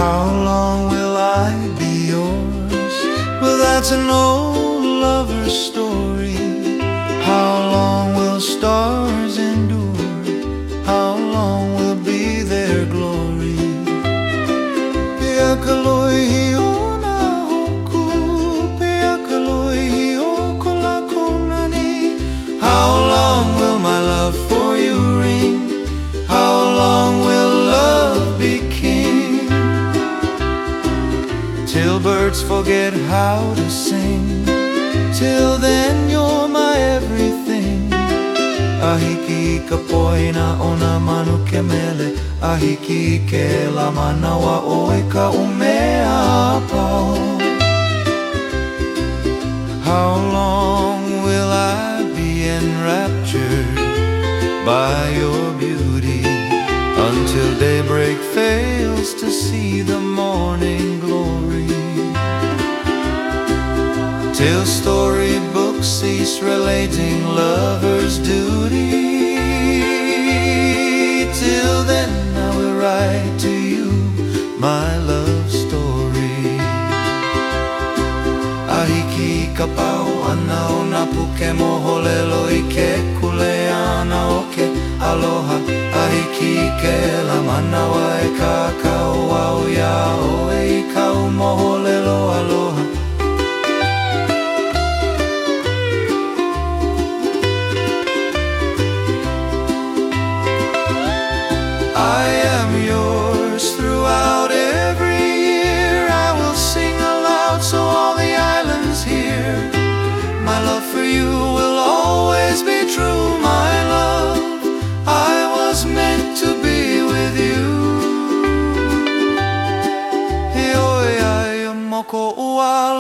How long will I be yours? Well, that's an old lover's story. How long will stars endure? How long will be their glory? Piakaloi hiona hoku, piakaloi hioko la konani. How long will my love for you ring? How long will love be king? Till birds forget how to sing. Till then you're my everything. Ahiki ka poina ona manu ke mele. Ahiki ke la manawa oe ka umea apau. How long will I be enraptured by your beauty, until daybreak fails to see the morning glory? Till storybooks cease relating lovers' duty. Till then I will write to you my love story. Ahiki ka pau ana o na puke moholelo I ke kuleana o ke aloha. Ahiki ke la manawa e ka kau au ia o e kau moholelo aloha. I am yours throughout every year. I will sing aloud so all the islands hear. My love for you will always be true, my love. I was meant to be with you. Heoi ai moko ua